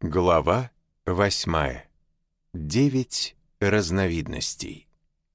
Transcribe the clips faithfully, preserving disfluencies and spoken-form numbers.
Глава восьмая. Девять разновидностей.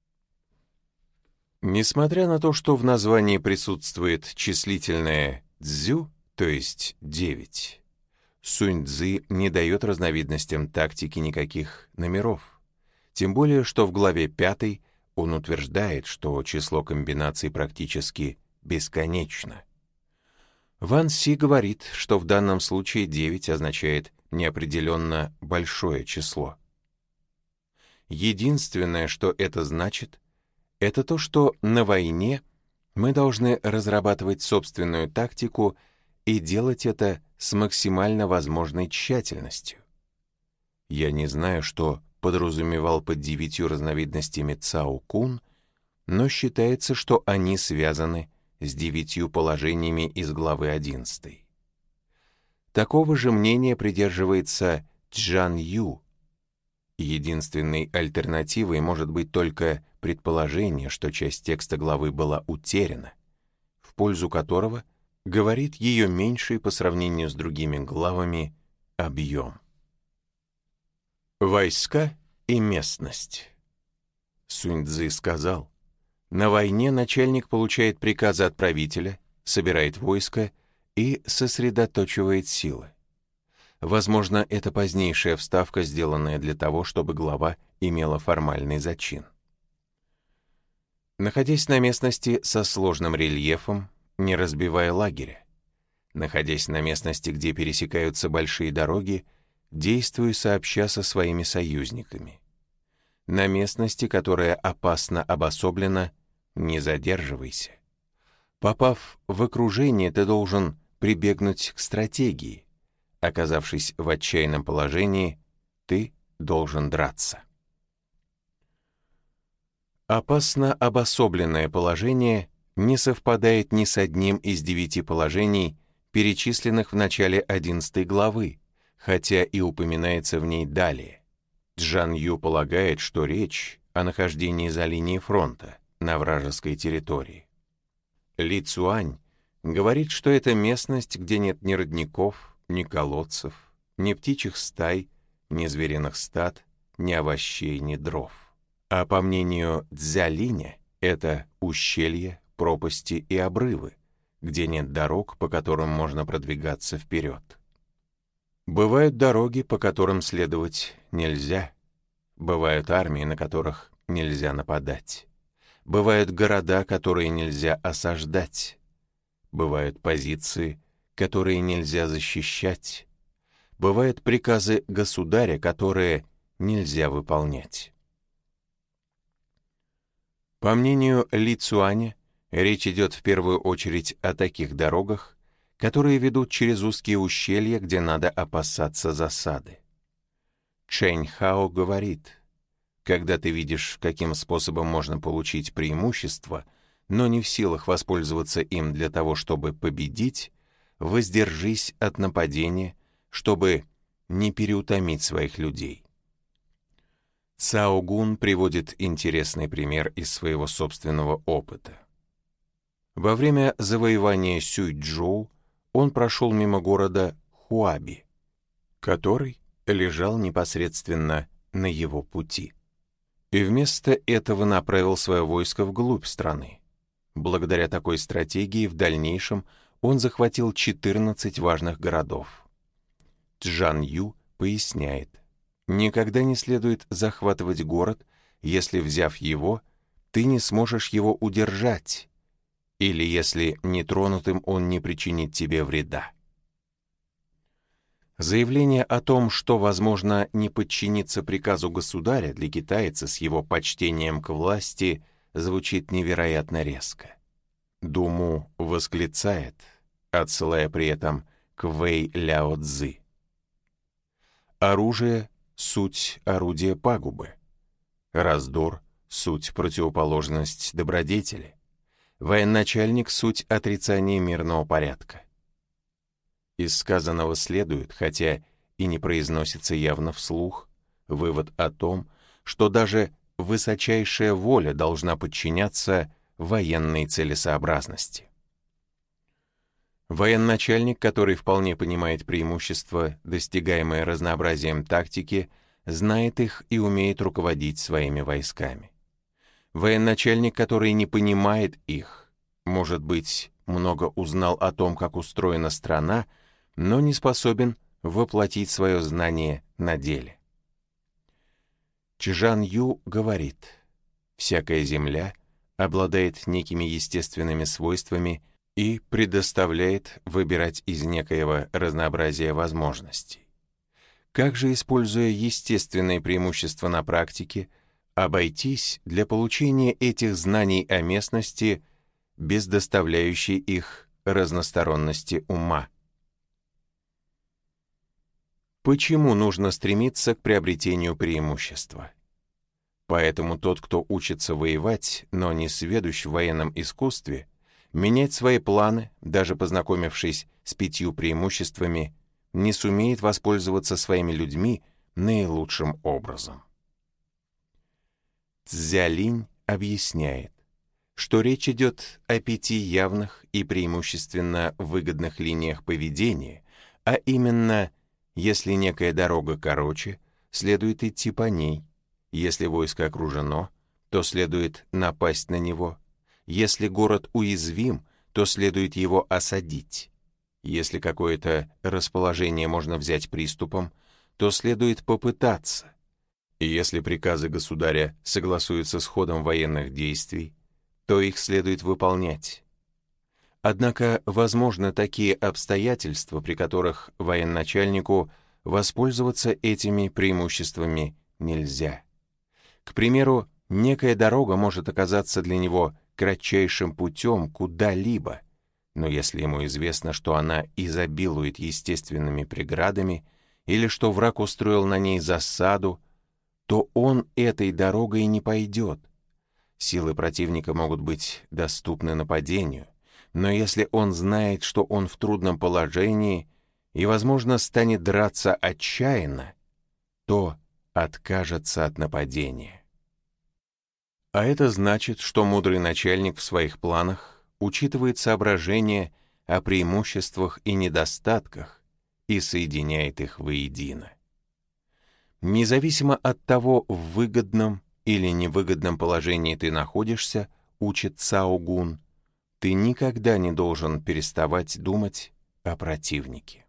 Несмотря на то, что в названии присутствует числительное «цзю», то есть девять, Сунь-цзы не дает разновидностям тактики никаких номеров. Тем более, что в главе пятой он утверждает, что число комбинаций практически бесконечно. Ван Си говорит, что в данном случае девять означает неопределенно большое число. Единственное, что это значит, это то, что на войне мы должны разрабатывать собственную тактику и делать это с максимально возможной тщательностью. Я не знаю, что подразумевал под девятью разновидностями Цао Кун, но считается, что они связаны с девятью положениями из главы одиннадцатой. Такого же мнения придерживается Чжан Ю. Единственной альтернативой может быть только предположение, что часть текста главы была утеряна, в пользу которого говорит ее меньший по сравнению с другими главами объем. Войска и местность. Сунь-цзы сказал: на войне начальник получает приказы от правителя, собирает войско и сосредоточивает силы. Возможно, это позднейшая вставка, сделанная для того, чтобы глава имела формальный зачин. Находясь на местности со сложным рельефом, не разбивая лагеря, находясь на местности, где пересекаются большие дороги, действуй сообща со своими союзниками. На местности, которая опасно обособлена, не задерживайся. Попав в окружение, ты должен прибегнуть к стратегии. Оказавшись в отчаянном положении, ты должен драться. Опасно обособленное положение не совпадает ни с одним из девяти положений, перечисленных в начале одиннадцатой главы, хотя и упоминается в ней далее. Чжан Ю полагает, что речь о нахождении за линией фронта на вражеской территории. Ли Цюань говорит, что это местность, где нет ни родников, ни колодцев, ни птичьих стай, ни звериных стад, ни овощей, ни дров. А по мнению Цзялиня, это ущелья, пропасти и обрывы, где нет дорог, по которым можно продвигаться вперед. Бывают дороги, по которым следовать нельзя. Бывают армии, на которых нельзя нападать. Бывают города, которые нельзя осаждать. Бывают позиции, которые нельзя защищать. Бывают приказы государя, которые нельзя выполнять. По мнению Ли Цюаня, речь идет в первую очередь о таких дорогах, которые ведут через узкие ущелья, где надо опасаться засады. Чэнь Хао говорит: когда ты видишь, каким способом можно получить преимущество, но не в силах воспользоваться им для того, чтобы победить, воздержись от нападения, чтобы не переутомить своих людей. Цао Гун приводит интересный пример из своего собственного опыта. Во время завоевания Сюйчжоу он прошел мимо города Хуаби, который лежал непосредственно на его пути, и вместо этого направил свое войско вглубь страны. Благодаря такой стратегии в дальнейшем он захватил четырнадцать важных городов. Чжан Ю поясняет: никогда не следует захватывать город, если, взяв его, ты не сможешь его удержать, или если нетронутым он не причинит тебе вреда. Заявление о том, что возможно не подчиниться приказу государя, для китайца с его почтением к власти звучит невероятно резко. Думу восклицает, отсылая при этом к Вэй Ляо Цзы: оружие — суть орудие пагубы, раздор — суть противоположность добродетели, военачальник — суть отрицание мирного порядка. Из сказанного следует, хотя и не произносится явно вслух, вывод о том, что даже высочайшая воля должна подчиняться военной целесообразности. Военачальник, который вполне понимает преимущества, достигаемые разнообразием тактики, знает их и умеет руководить своими войсками. Военачальник, который не понимает их, может быть, много узнал о том, как устроена страна, но не способен воплотить свое знание на деле. Чжан Ю говорит, «Всякая земля обладает некими естественными свойствами и предоставляет выбирать из некоего разнообразия возможностей. Как же, используя естественные преимущества на практике, обойтись для получения этих знаний о местности без доставляющей их разносторонности ума? Почему нужно стремиться к приобретению преимущества? Поэтому тот, кто учится воевать, но не сведущ в военном искусстве, менять свои планы, даже познакомившись с пятью преимуществами, не сумеет воспользоваться своими людьми наилучшим образом. Цзялинь объясняет, что речь идет о пяти явных и преимущественно выгодных линиях поведения, а именно, если некая дорога короче, следует идти по ней, если войско окружено, то следует напасть на него, если город уязвим, то следует его осадить. Если какое-то расположение можно взять приступом, то следует попытаться. И если приказы государя согласуются с ходом военных действий, то их следует выполнять. Однако возможны такие обстоятельства, при которых военачальнику воспользоваться этими преимуществами нельзя. К примеру, некая дорога может оказаться для него кратчайшим путем куда-либо, но если ему известно, что она изобилует естественными преградами или что враг устроил на ней засаду, то он этой дорогой не пойдет. Силы противника могут быть доступны нападению, но если он знает, что он в трудном положении и, возможно, станет драться отчаянно, то откажется от нападения. А это значит, что мудрый начальник в своих планах учитывает соображения о преимуществах и недостатках и соединяет их воедино. Независимо от того, в выгодном или невыгодном положении ты находишься, учит Цао Гун, ты никогда не должен переставать думать о противнике.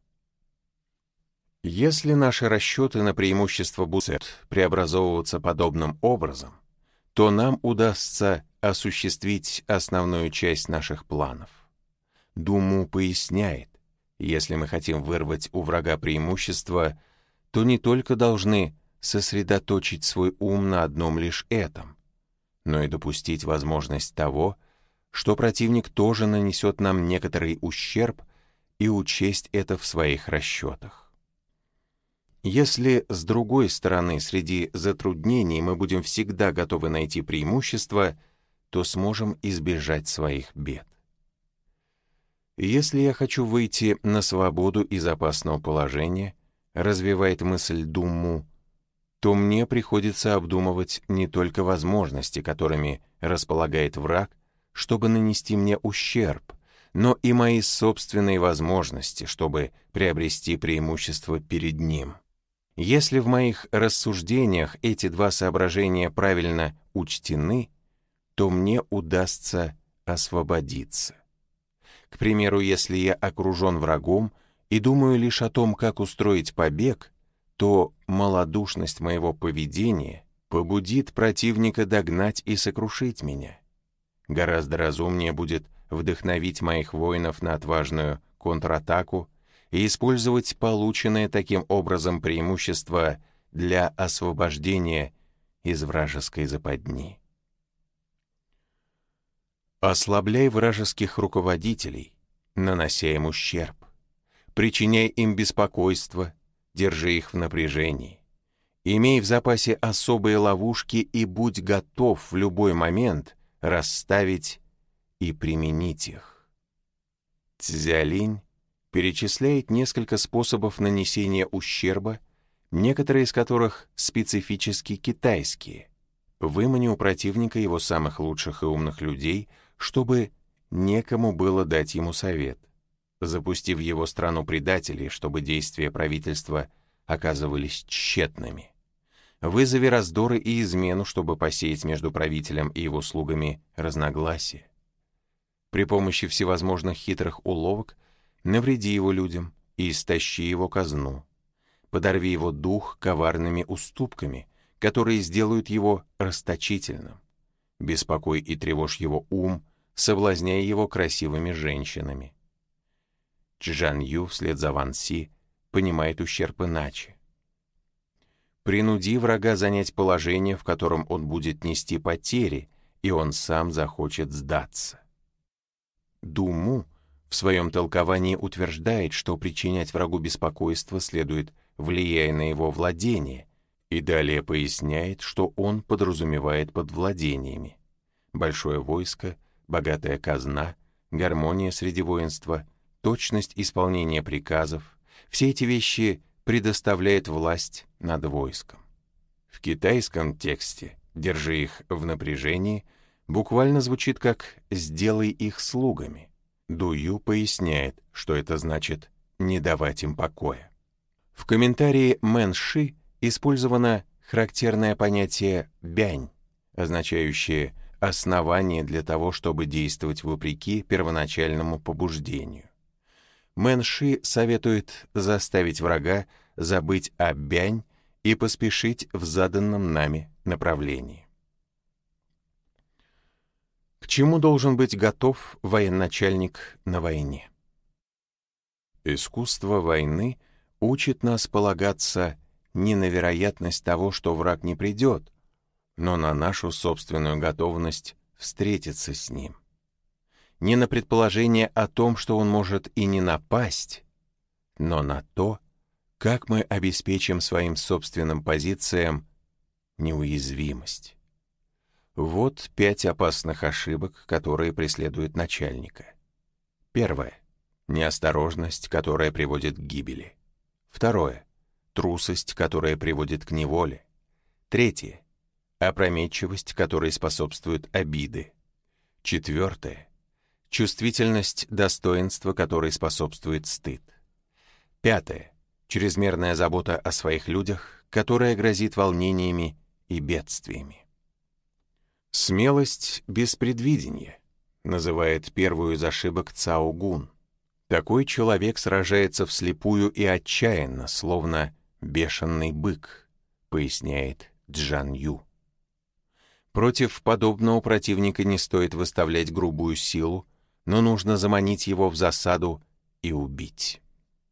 Если наши расчеты на преимущество будут преобразовываться подобным образом, то нам удастся осуществить основную часть наших планов. Думу поясняет, если мы хотим вырвать у врага преимущество, то не только должны сосредоточить свой ум на одном лишь этом, но и допустить возможность того, что противник тоже нанесет нам некоторый ущерб, и учесть это в своих расчетах. Если, с другой стороны, среди затруднений мы будем всегда готовы найти преимущество, то сможем избежать своих бед. Если я хочу выйти на свободу из опасного положения, развивает мысль Думу, то мне приходится обдумывать не только возможности, которыми располагает враг, чтобы нанести мне ущерб, но и мои собственные возможности, чтобы приобрести преимущество перед ним. Если в моих рассуждениях эти два соображения правильно учтены, то мне удастся освободиться. К примеру, если я окружен врагом и думаю лишь о том, как устроить побег, то малодушность моего поведения побудит противника догнать и сокрушить меня. Гораздо разумнее будет вдохновить моих воинов на отважную контратаку и использовать полученное таким образом преимущество для освобождения из вражеской западни. Ослабляй вражеских руководителей, нанося им ущерб. Причиняй им беспокойство, держи их в напряжении. Имей в запасе особые ловушки и будь готов в любой момент расставить и применить их. Цзялинь перечисляет несколько способов нанесения ущерба, некоторые из которых специфически китайские. Вымани у противника его самых лучших и умных людей, чтобы некому было дать ему совет. запустив в его страну предателей, чтобы действия правительства оказывались тщетными. Вызови раздоры и измену, чтобы посеять между правителем и его слугами разногласия. При помощи всевозможных хитрых уловок навреди его людям и истощи его казну. Подорви его дух коварными уступками, которые сделают его расточительным. Беспокой и тревожь его ум, соблазняя его красивыми женщинами. Чжан Ю вслед за Ван Си понимает ущерб иначе. Принуди врага занять положение, в котором он будет нести потери, и он сам захочет сдаться. Ду Му в своем толковании утверждает, что причинять врагу беспокойство следует, влияя на его владение, и далее поясняет, что он подразумевает под владениями: большое войско, богатая казна, гармония среди воинства, точность исполнения приказов. Все эти вещи предоставляет власть над войском. В китайском тексте «держи их в напряжении» буквально звучит как «сделай их слугами». Ду Ю поясняет, что это значит «не давать им покоя». В комментарии Мэн Ши использовано характерное понятие «бянь», означающее основание для того, чтобы действовать вопреки первоначальному побуждению. Мэн Ши советует заставить врага забыть о бянь и поспешить в заданном нами направлении. К чему должен быть готов военачальник на войне? Искусство войны учит нас полагаться не на вероятность того, что враг не придет, но на нашу собственную готовность встретиться с ним. Не на предположение о том, что он может и не напасть, но на то, как мы обеспечим своим собственным позициям неуязвимость. Вот пять опасных ошибок, которые преследуют начальника. Первое. Неосторожность, которая приводит к гибели. Второе. Трусость, которая приводит к неволе. Третье. Опрометчивость, которой способствует обиды. Четвертое. Чувствительность достоинства, которой способствует стыд. Пятое. Чрезмерная забота о своих людях, которая грозит волнениями и бедствиями. Смелость без предвидения называет первую из ошибок Цао Гун. Такой человек сражается вслепую и отчаянно, словно бешеный бык, поясняет Чжан Ю. Против подобного противника не стоит выставлять грубую силу, но нужно заманить его в засаду и убить.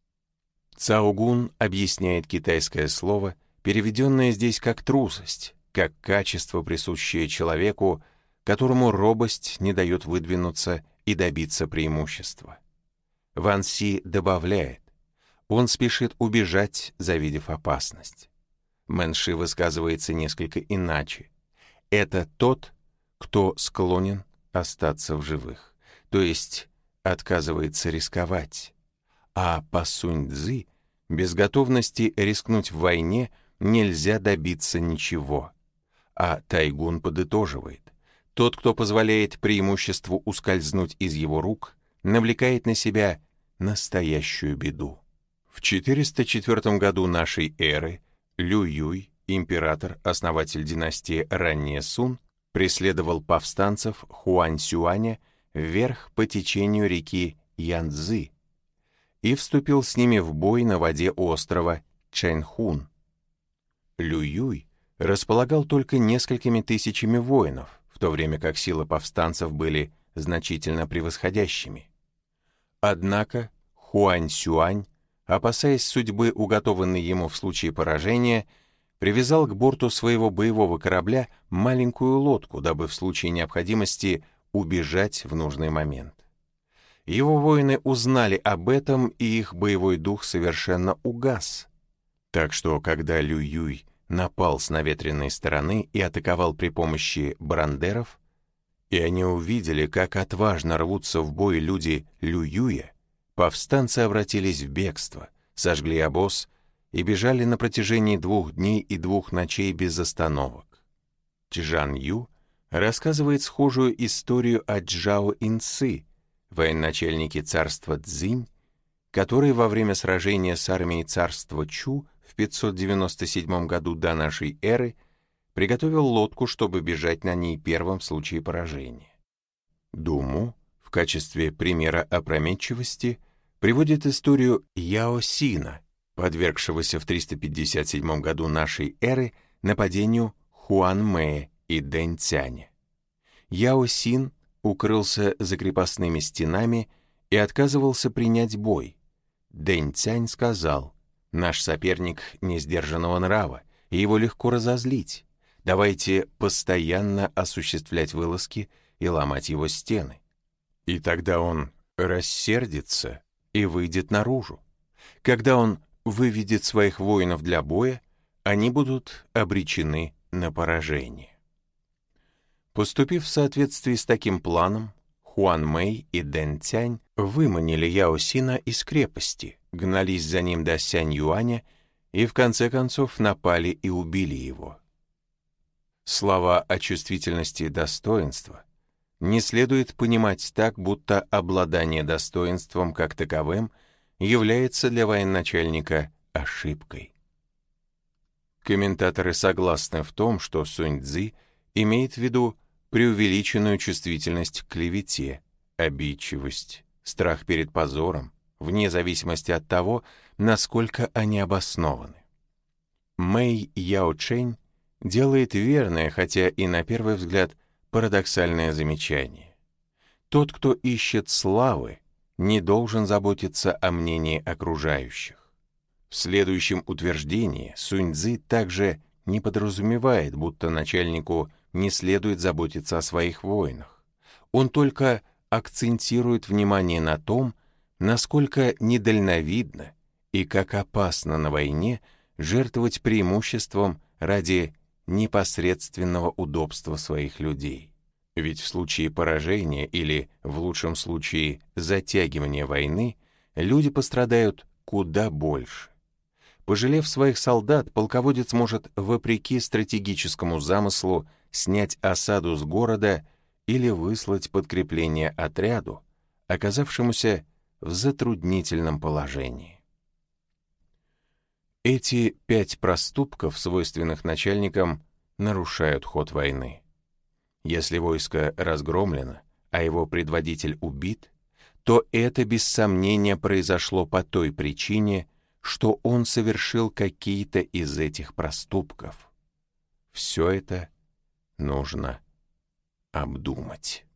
Цао Гун объясняет китайское слово, переведенное здесь как трусость, как качество, присущее человеку, которому робость не дает выдвинуться и добиться преимущества. Ван Си добавляет: он спешит убежать, завидев опасность. Мэн Ши высказывается несколько иначе. Это тот, кто склонен остаться в живых, то есть отказывается рисковать. А по Сунь-Цзы без готовности рискнуть в войне нельзя добиться ничего. А Тайгун подытоживает: тот, кто позволяет преимуществу ускользнуть из его рук, навлекает на себя настоящую беду. В четыреста четвёртом году нашей эры Лю Юй, император, основатель династии Ранняя Сун, преследовал повстанцев Хуань-Сюаня вверх по течению реки Янцзы и вступил с ними в бой на воде острова Чэньхун. Лю Юй располагал только несколькими тысячами воинов, в то время как силы повстанцев были значительно превосходящими. Однако Хуань-Сюань, опасаясь судьбы, уготованной ему в случае поражения, привязал к борту своего боевого корабля маленькую лодку, дабы в случае необходимости убежать в нужный момент. Его воины узнали об этом, и их боевой дух совершенно угас. Так что, когда Лю Юй напал с наветренной стороны и атаковал при помощи брандеров, и они увидели, как отважно рвутся в бой люди Лю Юя, повстанцы обратились в бегство, сожгли обоз и бежали на протяжении двух дней и двух ночей без остановок. Чжан Ю рассказывает схожую историю о Чжао Инцы, военачальнике царства Цзинь, который во время сражения с армией царства Чу в пятьсот девяносто седьмом году до нашей эры приготовил лодку, чтобы бежать на ней первым в случае поражения. Думу в качестве примера опрометчивости приводит историю Яо Сина, подвергшегося в триста пятьдесят седьмом году нашей эры нападению Хуан Мэя и Дэнь Цяня. Яо Син укрылся за крепостными стенами и отказывался принять бой. Дэнь Цянь сказал: «Наш соперник несдержанного нрава, и его легко разозлить. Давайте постоянно осуществлять вылазки и ломать его стены. И тогда он рассердится и выйдет наружу. Когда он выведет своих воинов для боя, они будут обречены на поражение». Поступив в соответствии с таким планом, Хуан Мэй и Дэнь Цянь выманили Яо Сина из крепости, гнались за ним до Сянь-Юаня и в конце концов напали и убили его. Слова о чувствительности достоинства не следует понимать так, будто обладание достоинством как таковым является для военачальника ошибкой. Комментаторы согласны в том, что Сунь Цзы имеет в виду преувеличенную чувствительность к клевете, обидчивость, страх перед позором, вне зависимости от того, насколько они обоснованы. Мэй Яо Чэнь делает верное, хотя и на первый взгляд парадоксальное замечание. Тот, кто ищет славы, не должен заботиться о мнении окружающих. В следующем утверждении Сунь Цзы также не подразумевает, будто начальнику не следует заботиться о своих воинах. Он только акцентирует внимание на том, насколько недальновидно и как опасно на войне жертвовать преимуществом ради непосредственного удобства своих людей. Ведь в случае поражения или, в лучшем случае, затягивания войны, люди пострадают куда больше. Пожалев своих солдат, полководец может, вопреки стратегическому замыслу, снять осаду с города или выслать подкрепление отряду, оказавшемуся в затруднительном положении. Эти пять проступков, свойственных начальникам, нарушают ход войны. Если войско разгромлено, а его предводитель убит, то это без сомнения произошло по той причине, что он совершил какие-то из этих проступков. Все это нужно обдумать.